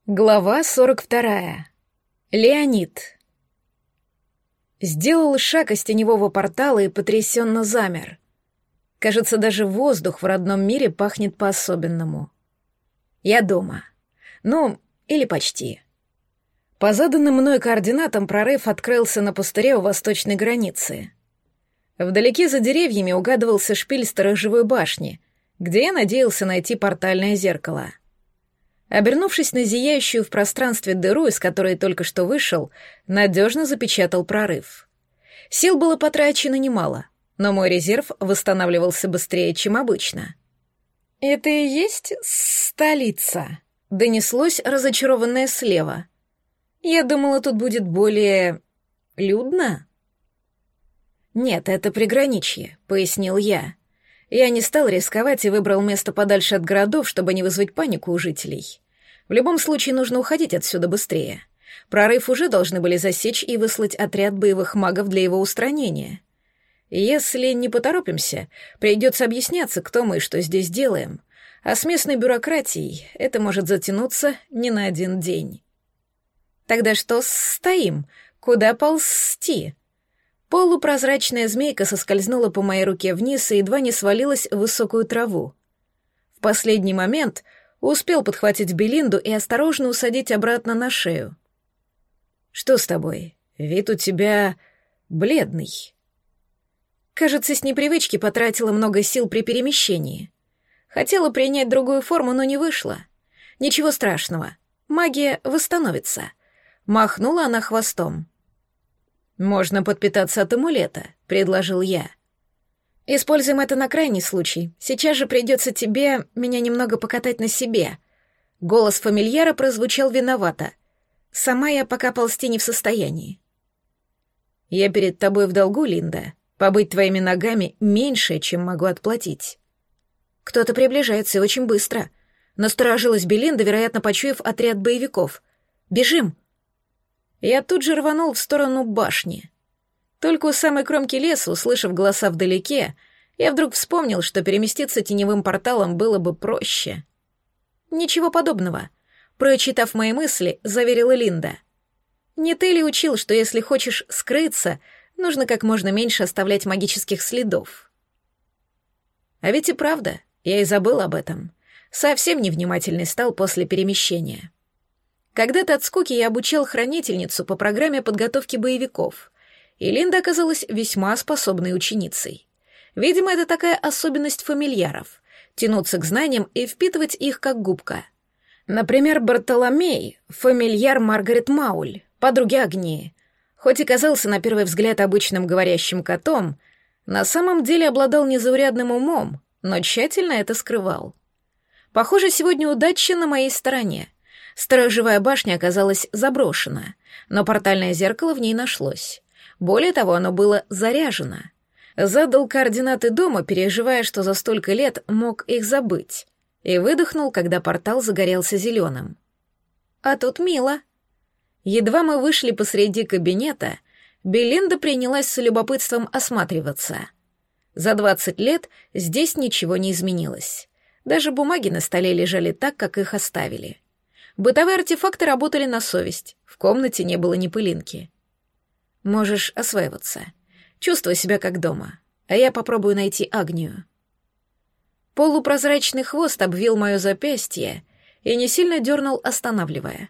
Глава 42. Леонид. Сделал шаг из теневого портала и потрясенно замер. Кажется, даже воздух в родном мире пахнет по-особенному. Я дома. Ну, или почти. По заданным мной координатам прорыв открылся на пустыре у восточной границы. Вдалеке за деревьями угадывался шпиль сторожевой башни, где я надеялся найти портальное зеркало. Обернувшись на зияющую в пространстве дыру, из которой только что вышел, надежно запечатал прорыв. Сил было потрачено немало, но мой резерв восстанавливался быстрее, чем обычно. «Это и есть столица?» — донеслось разочарованное слева. «Я думала, тут будет более... людно?» «Нет, это приграничье», — пояснил я. Я не стал рисковать и выбрал место подальше от городов, чтобы не вызвать панику у жителей. В любом случае нужно уходить отсюда быстрее. Прорыв уже должны были засечь и выслать отряд боевых магов для его устранения. Если не поторопимся, придется объясняться, кто мы и что здесь делаем. А с местной бюрократией это может затянуться не на один день. Тогда что стоим? Куда ползти? Полупрозрачная змейка соскользнула по моей руке вниз и едва не свалилась в высокую траву. В последний момент успел подхватить Белинду и осторожно усадить обратно на шею. «Что с тобой? Вид у тебя бледный». Кажется, с непривычки потратила много сил при перемещении. Хотела принять другую форму, но не вышло. Ничего страшного, магия восстановится. Махнула она хвостом. «Можно подпитаться от амулета», — предложил я. «Используем это на крайний случай. Сейчас же придется тебе меня немного покатать на себе». Голос фамильяра прозвучал виновато. Сама я пока ползти не в состоянии. «Я перед тобой в долгу, Линда. Побыть твоими ногами меньше, чем могу отплатить». Кто-то приближается и очень быстро. Насторожилась Белинда, вероятно, почуяв отряд боевиков. «Бежим!» Я тут же рванул в сторону башни. Только у самой кромки леса, услышав голоса вдалеке, я вдруг вспомнил, что переместиться теневым порталом было бы проще. «Ничего подобного», — прочитав мои мысли, заверила Линда. «Не ты ли учил, что если хочешь скрыться, нужно как можно меньше оставлять магических следов?» А ведь и правда, я и забыл об этом. Совсем невнимательный стал после перемещения. Когда-то от скуки я обучал хранительницу по программе подготовки боевиков, и Линда оказалась весьма способной ученицей. Видимо, это такая особенность фамильяров — тянуться к знаниям и впитывать их как губка. Например, Бартоломей, фамильяр Маргарет Мауль, подруги Агнии, хоть и казался на первый взгляд обычным говорящим котом, на самом деле обладал незаурядным умом, но тщательно это скрывал. Похоже, сегодня удача на моей стороне. Сторожевая башня оказалась заброшена, но портальное зеркало в ней нашлось. Более того, оно было заряжено. Задал координаты дома, переживая, что за столько лет мог их забыть, и выдохнул, когда портал загорелся зеленым. А тут мило. Едва мы вышли посреди кабинета, Белинда принялась с любопытством осматриваться. За 20 лет здесь ничего не изменилось. Даже бумаги на столе лежали так, как их оставили. Бытовые артефакты работали на совесть, в комнате не было ни пылинки. Можешь осваиваться. Чувствуй себя как дома, а я попробую найти Агнию. Полупрозрачный хвост обвил мое запястье и не сильно дернул, останавливая.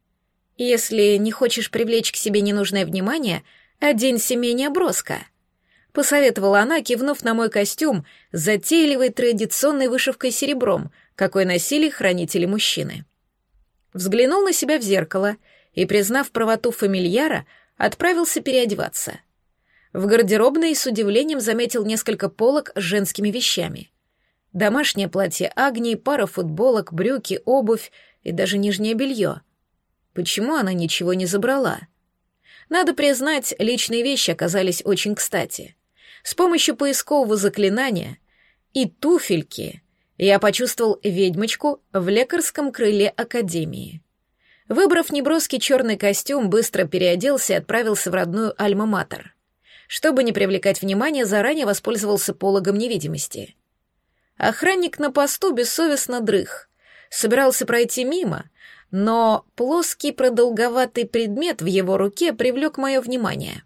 Если не хочешь привлечь к себе ненужное внимание, оденься менее броско. Посоветовала она, кивнув на мой костюм с затейливой традиционной вышивкой серебром, какой носили хранители мужчины. Взглянул на себя в зеркало и, признав правоту фамильяра, отправился переодеваться. В гардеробной с удивлением заметил несколько полок с женскими вещами. Домашнее платье Агнии, пара футболок, брюки, обувь и даже нижнее белье. Почему она ничего не забрала? Надо признать, личные вещи оказались очень кстати. С помощью поискового заклинания и туфельки я почувствовал ведьмочку в лекарском крыле академии. Выбрав неброский черный костюм, быстро переоделся и отправился в родную Альма-Матер. Чтобы не привлекать внимания, заранее воспользовался пологом невидимости. Охранник на посту бессовестно дрых. Собирался пройти мимо, но плоский продолговатый предмет в его руке привлек мое внимание.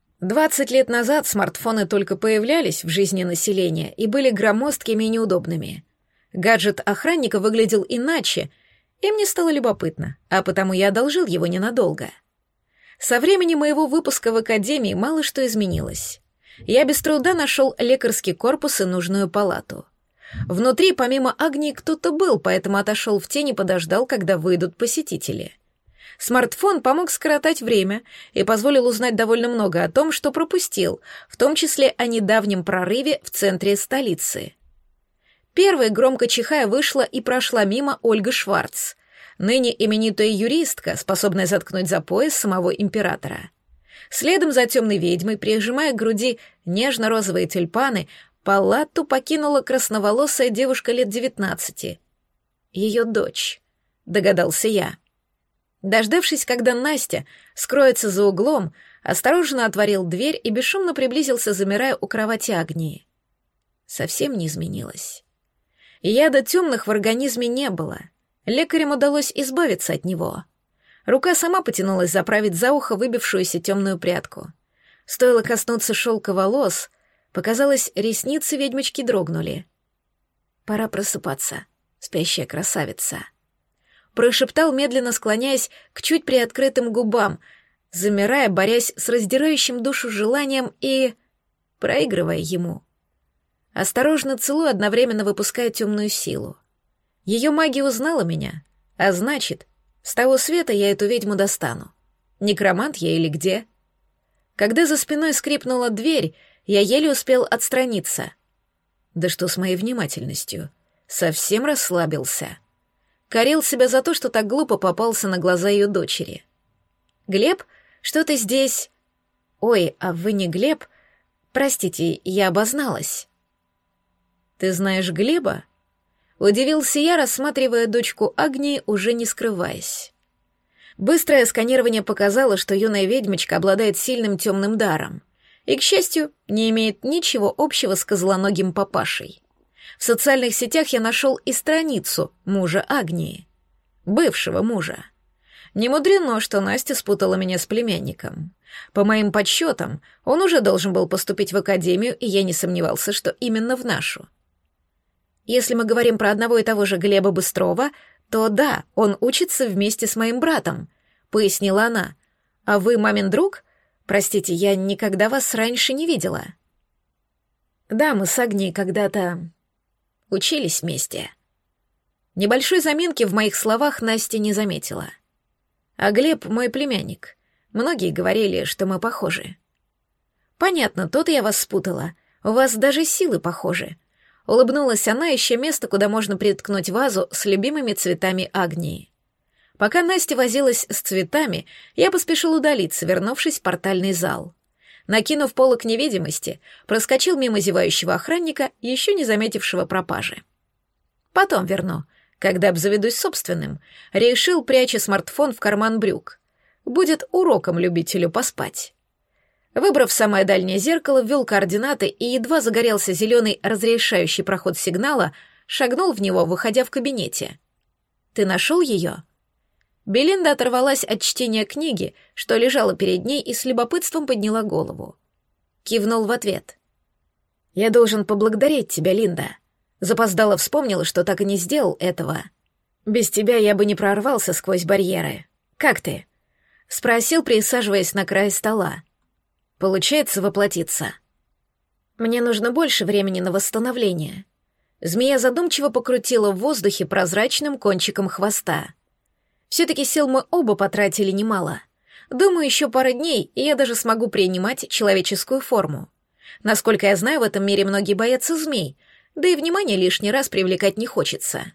20 лет назад смартфоны только появлялись в жизни населения и были громоздкими и неудобными. Гаджет охранника выглядел иначе, и мне стало любопытно, а потому я одолжил его ненадолго. Со времени моего выпуска в академии мало что изменилось. Я без труда нашел лекарский корпус и нужную палату. Внутри, помимо Агнии, кто-то был, поэтому отошел в тень и подождал, когда выйдут посетители. Смартфон помог скоротать время и позволил узнать довольно много о том, что пропустил, в том числе о недавнем прорыве в центре столицы. Первой, громко чихая, вышла и прошла мимо Ольга Шварц, ныне именитая юристка, способная заткнуть за пояс самого императора. Следом за темной ведьмой, прижимая к груди нежно-розовые тюльпаны, палату покинула красноволосая девушка лет 19. Ее дочь, догадался я. Дождавшись, когда Настя скроется за углом, осторожно отворил дверь и бесшумно приблизился, замирая у кровати Агнии. Совсем не изменилась. Яда темных в организме не было. Лекарям удалось избавиться от него. Рука сама потянулась заправить за ухо выбившуюся темную прядку. Стоило коснуться шелка волос, показалось, ресницы ведьмочки дрогнули. «Пора просыпаться, спящая красавица», — прошептал, медленно склоняясь к чуть приоткрытым губам, замирая, борясь с раздирающим душу желанием и проигрывая ему. Осторожно целуя, одновременно выпуская темную силу. Ее магия узнала меня, а значит, с того света я эту ведьму достану. Некромант я или где? Когда за спиной скрипнула дверь, я еле успел отстраниться. Да что с моей внимательностью? Совсем расслабился. Корил себя за то, что так глупо попался на глаза ее дочери. «Глеб, что ты здесь?» «Ой, а вы не Глеб? Простите, я обозналась». «Ты знаешь Глеба?» Удивился я, рассматривая дочку Агнии, уже не скрываясь. Быстрое сканирование показало, что юная ведьмочка обладает сильным темным даром и, к счастью, не имеет ничего общего с козлоногим папашей. В социальных сетях я нашел и страницу мужа Агнии, бывшего мужа. Не мудрено, что Настя спутала меня с племянником. По моим подсчетам, он уже должен был поступить в академию, и я не сомневался, что именно в нашу. Если мы говорим про одного и того же Глеба Быстрова, то да, он учится вместе с моим братом, пояснила она. А вы мамин друг? Простите, я никогда вас раньше не видела. Да, мы с Агнией когда-то учились вместе. Небольшой заминки в моих словах Настя не заметила. А Глеб — мой племянник. Многие говорили, что мы похожи. Понятно, то-то я вас спутала. У вас даже силы похожи. Улыбнулась она, ища место, куда можно приткнуть вазу с любимыми цветами Агнии. Пока Настя возилась с цветами, я поспешил удалиться, вернувшись в портальный зал. Накинув полог невидимости, проскочил мимо зевающего охранника, еще не заметившего пропажи. Потом верну, когда обзаведусь собственным, решил, пряча смартфон в карман брюк. Будет уроком любителю поспать. Выбрав самое дальнее зеркало, ввел координаты и едва загорелся зеленый разрешающий проход сигнала, шагнул в него, выходя в кабинете. «Ты нашел ее?» Белинда оторвалась от чтения книги, что лежала перед ней, и с любопытством подняла голову. Кивнул в ответ. «Я должен поблагодарить тебя, Линда». Запоздало вспомнила, что так и не сделал этого. «Без тебя я бы не прорвался сквозь барьеры. Как ты?» Спросил, присаживаясь на край стола. «Получается воплотиться?» «Мне нужно больше времени на восстановление». Змея задумчиво покрутила в воздухе прозрачным кончиком хвоста. «Все-таки сил мы оба потратили немало. Думаю, еще пара дней, и я даже смогу принимать человеческую форму. Насколько я знаю, в этом мире многие боятся змей, да и внимание лишний раз привлекать не хочется».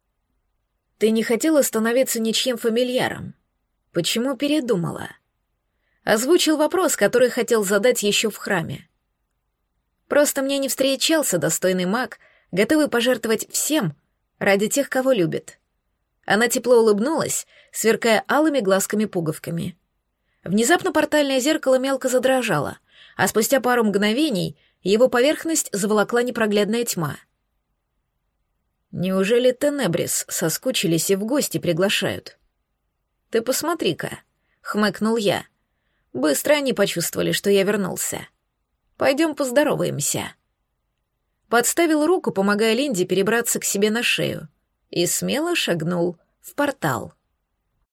«Ты не хотела становиться ничьим фамильяром? Почему передумала?» Озвучил вопрос, который хотел задать еще в храме. «Просто мне не встречался достойный маг, готовый пожертвовать всем ради тех, кого любит». Она тепло улыбнулась, сверкая алыми глазками-пуговками. Внезапно портальное зеркало мелко задрожало, а спустя пару мгновений его поверхность заволокла непроглядная тьма. «Неужели Тенебрис соскучились и в гости приглашают?» Ты посмотри-ка, хмыкнул я. Быстро они почувствовали, что я вернулся. Пойдем поздороваемся. Подставил руку, помогая Линде перебраться к себе на шею, и смело шагнул в портал.